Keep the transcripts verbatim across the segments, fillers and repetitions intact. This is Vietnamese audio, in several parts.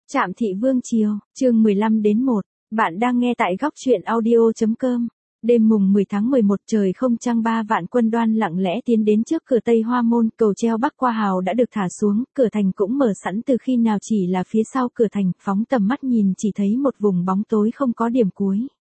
Trạm Thị Vương Triều, chương mười lăm đến một. Bạn đang nghe tại góc truyện audio.com. Đêm mùng mười tháng mười một trời không trăng, ba vạn quân Đoan lặng lẽ tiến đến trước cửa Tây Hoa Môn. Cầu treo Bắc qua hào đã được thả xuống, cửa thành cũng mở sẵn từ khi nào, chỉ là phía sau cửa thành, phóng tầm mắt nhìn chỉ thấy một vùng bóng tối không có điểm cuối.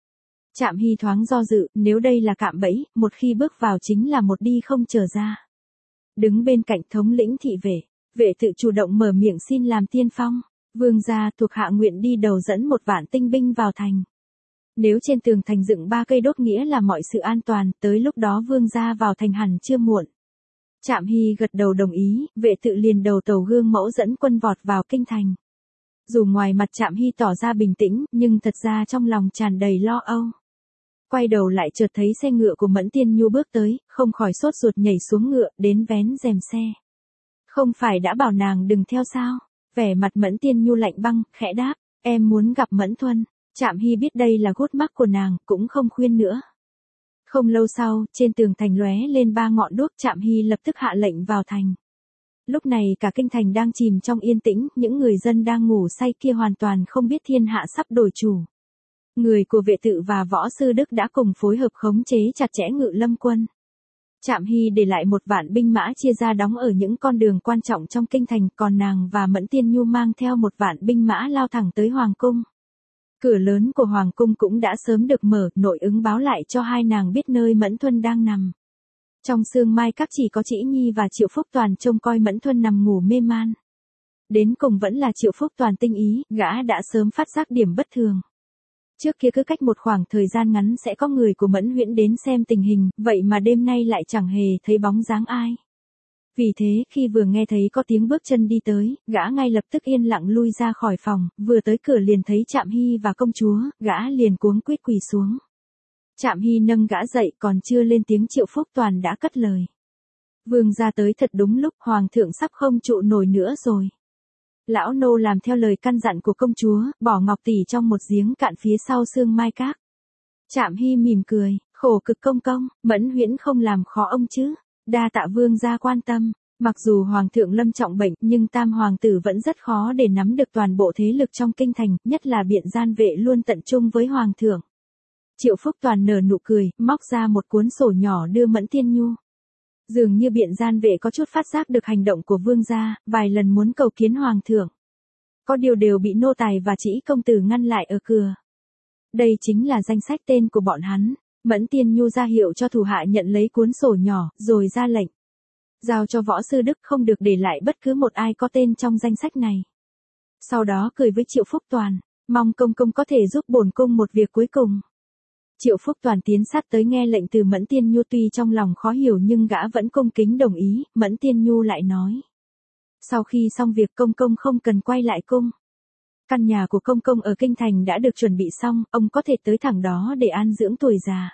Trạm Hy thoáng do dự, nếu đây là cạm bẫy, một khi bước vào chính là một đi không trở ra. Đứng bên cạnh thống lĩnh thị vệ, vệ tự chủ động mở miệng xin làm tiên phong. Vương gia, thuộc hạ nguyện đi đầu dẫn một vạn tinh binh vào thành. Nếu trên tường thành dựng ba cây đốt nghĩa là mọi sự an toàn, tới lúc đó vương gia vào thành hẳn chưa muộn. Trạm Hy gật đầu đồng ý, vệ tự liền đầu tàu gương mẫu dẫn quân vọt vào kinh thành. Dù ngoài mặt Trạm Hy tỏ ra bình tĩnh, nhưng thật ra trong lòng tràn đầy lo âu. Quay đầu lại chợt thấy xe ngựa của Mẫn Tiên Nhu bước tới, không khỏi sốt ruột nhảy xuống ngựa, đến vén rèm xe. Không phải đã bảo nàng đừng theo sao? Vẻ mặt Mẫn Tiên Nhu lạnh băng, khẽ đáp, em muốn gặp Mẫn Thuân. Trạm Hy biết đây là gút mắc của nàng, cũng không khuyên nữa. Không lâu sau, trên tường thành lóe lên ba ngọn đuốc, Trạm Hy lập tức hạ lệnh vào thành. Lúc này cả kinh thành đang chìm trong yên tĩnh, những người dân đang ngủ say kia hoàn toàn không biết thiên hạ sắp đổi chủ. Người của vệ tự và võ sư Đức đã cùng phối hợp khống chế chặt chẽ Ngự Lâm quân. Trạm Hy để lại một vạn binh mã chia ra đóng ở những con đường quan trọng trong kinh thành, còn nàng và Mẫn Tiên Nhu mang theo một vạn binh mã lao thẳng tới Hoàng cung. Cửa lớn của Hoàng cung cũng đã sớm được mở, nội ứng báo lại cho hai nàng biết nơi Mẫn Thuân đang nằm. Trong sương mai các chỉ có Trĩ Nhi và Triệu Phúc Toàn trông coi Mẫn Thuân nằm ngủ mê man. Đến cùng vẫn là Triệu Phúc Toàn tinh ý, gã đã sớm phát giác điểm bất thường. Trước kia cứ cách một khoảng thời gian ngắn sẽ có người của Mẫn Huyễn đến xem tình hình, vậy mà đêm nay lại chẳng hề thấy bóng dáng ai. Vì thế, khi vừa nghe thấy có tiếng bước chân đi tới, gã ngay lập tức yên lặng lui ra khỏi phòng, vừa tới cửa liền thấy Trạm Hy và công chúa, gã liền cuống quýt quỳ xuống. Trạm Hy nâng gã dậy, còn chưa lên tiếng Triệu Phúc Toàn đã cất lời. Vương gia tới thật đúng lúc, hoàng thượng sắp không trụ nổi nữa rồi. Lão nô làm theo lời căn dặn của công chúa, bỏ ngọc tỷ trong một giếng cạn phía sau sương mai các. Trạm Hy mỉm cười, khổ cực công công, Mẫn Huyễn không làm khó ông chứ. Đa tạ vương gia quan tâm. Mặc dù hoàng thượng lâm trọng bệnh, nhưng tam hoàng tử vẫn rất khó để nắm được toàn bộ thế lực trong kinh thành, nhất là Biện Gian vệ luôn tận trung với hoàng thượng. Triệu Phúc Toàn nở nụ cười, móc ra một cuốn sổ nhỏ đưa Mẫn Tiên Nhu. Dường như Biện Gian vệ có chút phát giác được hành động của vương gia, vài lần muốn cầu kiến hoàng thượng. Có điều đều bị nô tài và Trĩ công tử ngăn lại ở cửa. Đây chính là danh sách tên của bọn hắn. Mẫn Tiên Nhu ra hiệu cho thủ hạ nhận lấy cuốn sổ nhỏ, rồi ra lệnh. Giao cho võ sư Đức không được để lại bất cứ một ai có tên trong danh sách này. Sau đó cười với Triệu Phúc Toàn, mong công công có thể giúp bổn cung một việc cuối cùng. Triệu Phúc Toàn tiến sát tới nghe lệnh từ Mẫn Tiên Nhu, tuy trong lòng khó hiểu nhưng gã vẫn cung kính đồng ý. Mẫn Tiên Nhu lại nói. Sau khi xong việc công công không cần quay lại cung. Căn nhà của công công ở kinh thành đã được chuẩn bị xong, ông có thể tới thẳng đó để an dưỡng tuổi già.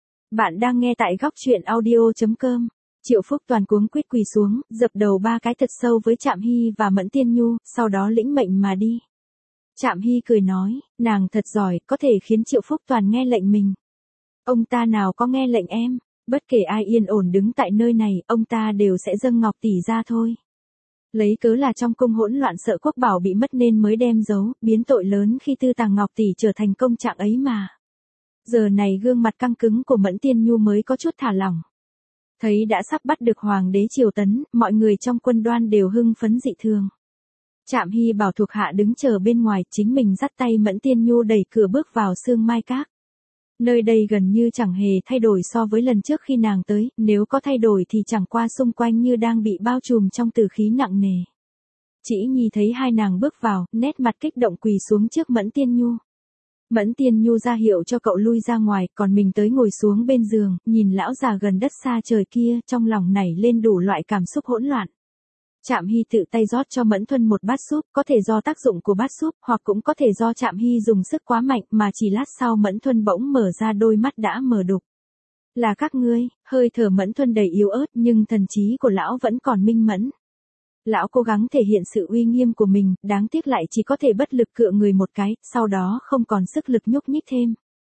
Bạn đang nghe tại góc truyện audio.com. Triệu Phúc Toàn cuống quýt quỳ xuống, dập đầu ba cái thật sâu với Trạm Hy và Mẫn Tiên Nhu, sau đó lĩnh mệnh mà đi. Trạm Hy cười nói, nàng thật giỏi, có thể khiến Triệu Phúc Toàn nghe lệnh mình. Ông ta nào có nghe lệnh em, bất kể ai yên ổn đứng tại nơi này, ông ta đều sẽ dâng ngọc tỷ ra thôi. Lấy cớ là trong cung hỗn loạn sợ quốc bảo bị mất nên mới đem giấu, biến tội lớn khi tư tàng ngọc tỷ trở thành công trạng ấy mà. Giờ này gương mặt căng cứng của Mẫn Tiên Nhu mới có chút thả lỏng. Thấy đã sắp bắt được hoàng đế triều tấn, mọi người trong quân Đoan đều hưng phấn dị thường. Trạm Hy bảo thuộc hạ đứng chờ bên ngoài, chính mình dắt tay Mẫn Tiên Nhu đẩy cửa bước vào sương mai các. Nơi đây gần như chẳng hề thay đổi so với lần trước khi nàng tới, nếu có thay đổi thì chẳng qua xung quanh như đang bị bao trùm trong tử khí nặng nề. Trĩ Nhi thấy hai nàng bước vào, nét mặt kích động quỳ xuống trước Mẫn Tiên Nhu. Mẫn Tiên Nhu ra hiệu cho cậu lui ra ngoài, còn mình tới ngồi xuống bên giường, nhìn lão già gần đất xa trời kia, trong lòng nảy lên đủ loại cảm xúc hỗn loạn. Trạm Hy tự tay rót cho Mẫn Thuân một bát súp, có thể do tác dụng của bát súp, hoặc cũng có thể do Trạm Hy dùng sức quá mạnh, mà chỉ lát sau Mẫn Thuân bỗng mở ra đôi mắt đã mờ đục. Là các ngươi, hơi thở Mẫn Thuân đầy yếu ớt nhưng thần trí của lão vẫn còn minh mẫn. Lão cố gắng thể hiện sự uy nghiêm của mình, đáng tiếc lại chỉ có thể bất lực cựa người một cái, sau đó không còn sức lực nhúc nhích thêm.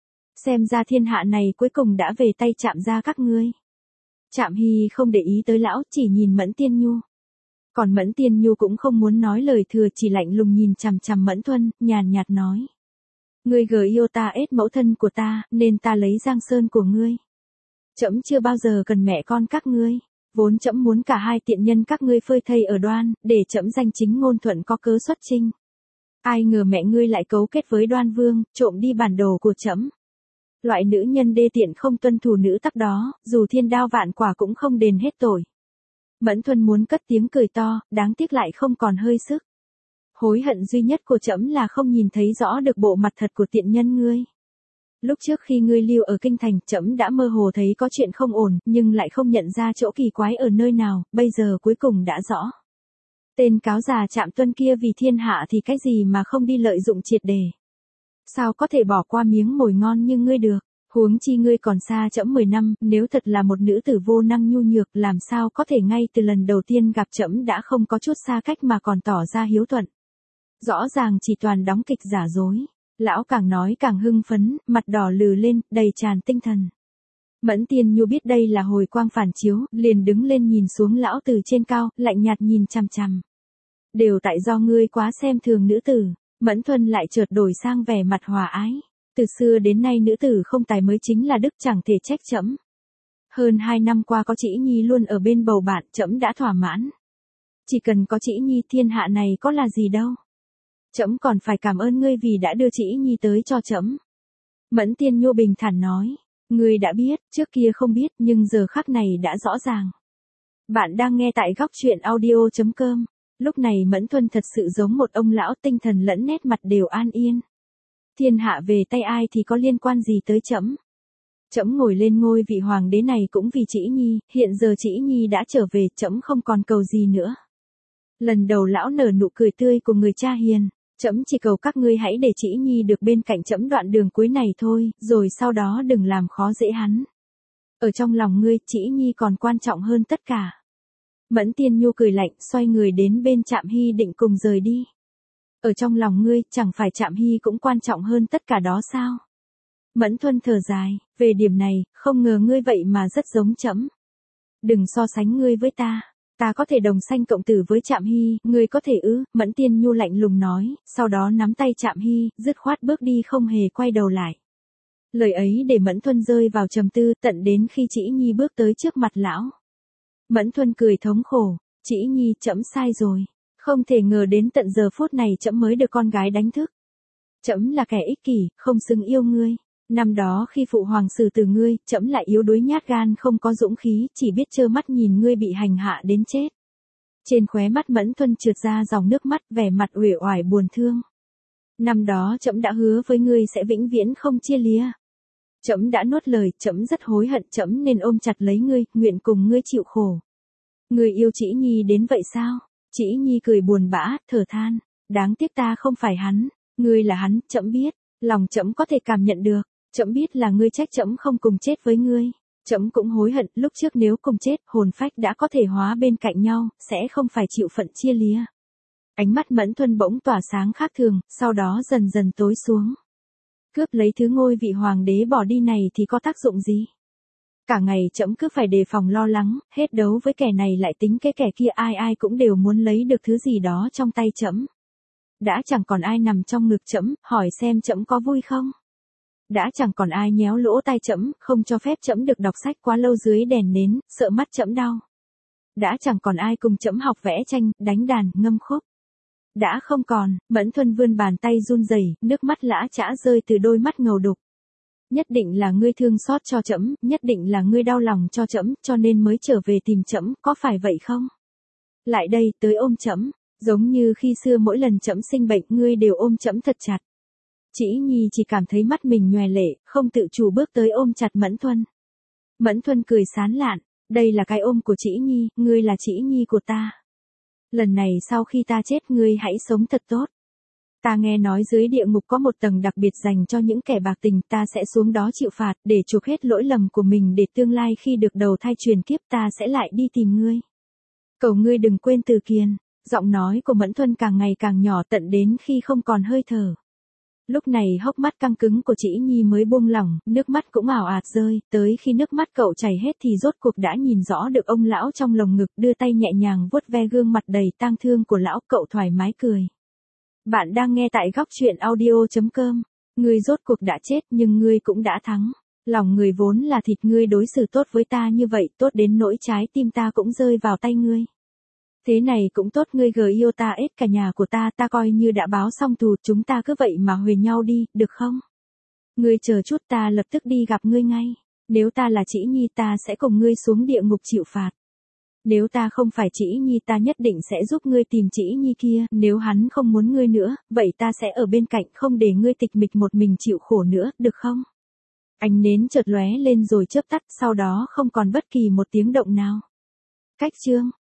Xem ra thiên hạ này cuối cùng đã về tay Trạm gia các ngươi. Trạm Hy không để ý tới lão, chỉ nhìn Mẫn Tiên Nhu. Còn Mẫn Tiên Nhu cũng không muốn nói lời thừa, chỉ lạnh lùng nhìn chằm chằm Mẫn Thuần, nhàn nhạt nói. Ngươi gờ yêu ta ết mẫu thân của ta, nên ta lấy Giang Sơn của ngươi. Trẫm chưa bao giờ cần mẹ con các ngươi, vốn trẫm muốn cả hai tiện nhân các ngươi phơi thây ở Đoan, để trẫm danh chính ngôn thuận có cớ xuất chinh. Ai ngờ mẹ ngươi lại cấu kết với Đoan Vương, trộm đi bản đồ của trẫm. Loại nữ nhân đê tiện không tuân thủ nữ tắc đó, dù thiên đao vạn quả cũng không đền hết tội. Mẫn Thuần muốn cất tiếng cười to, đáng tiếc lại không còn hơi sức. Hối hận duy nhất của trẫm là không nhìn thấy rõ được bộ mặt thật của tiện nhân ngươi. Lúc trước khi ngươi lưu ở kinh thành, trẫm đã mơ hồ thấy có chuyện không ổn, nhưng lại không nhận ra chỗ kỳ quái ở nơi nào, bây giờ cuối cùng đã rõ. Tên cáo già Trạm Tuân kia vì thiên hạ thì cái gì mà không đi lợi dụng triệt đề. Sao có thể bỏ qua miếng mồi ngon như ngươi được, huống chi ngươi còn xa trẫm mười năm, nếu thật là một nữ tử vô năng nhu nhược, làm sao có thể ngay từ lần đầu tiên gặp trẫm đã không có chút xa cách mà còn tỏ ra hiếu thuận. Rõ ràng chỉ toàn đóng kịch giả dối. Lão càng nói càng hưng phấn, mặt đỏ lừ lên, đầy tràn tinh thần. Mẫn Tiên Nhu biết đây là hồi quang phản chiếu, liền đứng lên nhìn xuống lão từ trên cao, lạnh nhạt nhìn chằm chằm. Đều tại do ngươi quá xem thường nữ tử. Mẫn Thuần lại chợt đổi sang vẻ mặt hòa ái. Từ xưa đến nay nữ tử không tài mới chính là đức, chẳng thể trách trẫm. Hơn hai năm qua có Trĩ Nhi luôn ở bên bầu bạn, trẫm đã thỏa mãn. Chỉ cần có Trĩ Nhi, thiên hạ này có là gì đâu. Trẫm còn phải cảm ơn ngươi vì đã đưa Trĩ Nhi tới cho trẫm. Mẫn Tiên Nhu bình thản nói. Ngươi đã biết, trước kia không biết, nhưng giờ khắc này đã rõ ràng. Bạn đang nghe tại góc truyện audio chấm com. Lúc này Mẫn Thuần thật sự giống một ông lão, tinh thần lẫn nét mặt đều an yên. Thiên hạ về tay ai thì có liên quan gì tới trẫm. Trẫm ngồi lên ngôi vị hoàng đế này cũng vì Trĩ Nhi, hiện giờ Trĩ Nhi đã trở về, trẫm không còn cầu gì nữa. Lần đầu lão nở nụ cười tươi của người cha hiền. Trẫm chỉ cầu các ngươi hãy để Trĩ Nhi được bên cạnh trẫm đoạn đường cuối này thôi, rồi sau đó đừng làm khó dễ hắn. Ở trong lòng ngươi, Trĩ Nhi còn quan trọng hơn tất cả. Mẫn Tiên Nhu cười lạnh, xoay người đến bên Trạm Hy định cùng rời đi. Ở trong lòng ngươi, chẳng phải Trạm Hy cũng quan trọng hơn tất cả đó sao? Mẫn Thuần thở dài, về điểm này, không ngờ ngươi vậy mà rất giống trẫm. Đừng so sánh ngươi với ta. Ta có thể đồng sanh cộng tử với Trạm Hy, ngươi có thể ư? Mẫn Tiên Nhu lạnh lùng nói, sau đó nắm tay Trạm Hy, dứt khoát bước đi không hề quay đầu lại. Lời ấy để Mẫn Thuần rơi vào trầm tư, tận đến khi Trĩ Nhi bước tới trước mặt lão. Mẫn Thuần cười thống khổ, Trĩ Nhi, trẫm sai rồi. Không thể ngờ đến tận giờ phút này trẫm mới được con gái đánh thức. Trẫm là kẻ ích kỷ, không xứng yêu ngươi. Năm đó khi phụ hoàng xử tử ngươi, trẫm lại yếu đuối nhát gan, không có dũng khí, chỉ biết trơ mắt nhìn ngươi bị hành hạ đến chết. Trên khóe mắt Mẫn Thuần trượt ra dòng nước mắt, vẻ mặt uể oải buồn thương. Năm đó trẫm đã hứa với ngươi sẽ vĩnh viễn không chia lìa. Trẫm đã nuốt lời, trẫm rất hối hận, trẫm nên ôm chặt lấy ngươi, nguyện cùng ngươi chịu khổ. Ngươi yêu Trĩ Nhi đến vậy sao? Trĩ Nhi cười buồn bã, thở than, đáng tiếc ta không phải hắn, ngươi là hắn, trẫm biết, lòng trẫm có thể cảm nhận được. Trẫm biết là ngươi trách trẫm không cùng chết với ngươi. Trẫm cũng hối hận, lúc trước nếu cùng chết, hồn phách đã có thể hóa bên cạnh nhau, sẽ không phải chịu phận chia lìa. Ánh mắt Mẫn Thuần bỗng tỏa sáng khác thường, sau đó dần dần tối xuống. Cướp lấy thứ ngôi vị hoàng đế bỏ đi này thì có tác dụng gì? Cả ngày trẫm cứ phải đề phòng lo lắng, hết đấu với kẻ này lại tính cái kẻ kia, ai ai cũng đều muốn lấy được thứ gì đó trong tay trẫm. Đã chẳng còn ai nằm trong ngực trẫm, hỏi xem trẫm có vui không? Đã chẳng còn ai nhéo lỗ tai trẫm, không cho phép trẫm được đọc sách quá lâu dưới đèn nến, sợ mắt trẫm đau. Đã chẳng còn ai cùng trẫm học vẽ tranh, đánh đàn, ngâm khúc. Đã không còn. Mẫn Thuần vươn bàn tay run rẩy, nước mắt lã chã rơi từ đôi mắt ngầu đục. Nhất định là ngươi thương xót cho trẫm, nhất định là ngươi đau lòng cho trẫm, cho nên mới trở về tìm trẫm, có phải vậy không? Lại đây, tới ôm trẫm, giống như khi xưa mỗi lần trẫm sinh bệnh, ngươi đều ôm trẫm thật chặt. Trĩ Nhi chỉ cảm thấy mắt mình nhòe lệ, không tự chủ bước tới ôm chặt Mẫn Thuần. Mẫn Thuần cười sán lạn, đây là cái ôm của Trĩ Nhi, ngươi là Trĩ Nhi của ta. Lần này sau khi ta chết ngươi hãy sống thật tốt. Ta nghe nói dưới địa ngục có một tầng đặc biệt dành cho những kẻ bạc tình, ta sẽ xuống đó chịu phạt, để chuộc hết lỗi lầm của mình, để tương lai khi được đầu thai truyền kiếp ta sẽ lại đi tìm ngươi. Cầu ngươi đừng quên Từ Kiền. Giọng nói của Mẫn Thuần càng ngày càng nhỏ, tận đến khi không còn hơi thở. Lúc này hốc mắt căng cứng của Trĩ Nhi mới buông lỏng, nước mắt cũng ào ạt rơi, tới khi nước mắt cậu chảy hết thì rốt cuộc đã nhìn rõ được ông lão trong lồng ngực, đưa tay nhẹ nhàng vuốt ve gương mặt đầy tang thương của lão, cậu thoải mái cười. Bạn đang nghe tại góc truyện audio chấm com. Ngươi rốt cuộc đã chết nhưng ngươi cũng đã thắng. Lòng người vốn là thịt, ngươi đối xử tốt với ta như vậy, tốt đến nỗi trái tim ta cũng rơi vào tay ngươi. Thế này cũng tốt, ngươi gờ yêu ta ết cả nhà của ta, ta coi như đã báo xong thù, chúng ta cứ vậy mà huề nhau đi, được không? Ngươi chờ chút, ta lập tức đi gặp ngươi ngay. Nếu ta là Trĩ Nhi ta sẽ cùng ngươi xuống địa ngục chịu phạt. Nếu ta không phải Trĩ Nhi ta nhất định sẽ giúp ngươi tìm Trĩ Nhi kia, nếu hắn không muốn ngươi nữa, vậy ta sẽ ở bên cạnh không để ngươi tịch mịch một mình chịu khổ nữa, được không? Ánh nến chợt lóe lên rồi chớp tắt, sau đó không còn bất kỳ một tiếng động nào. Cách chương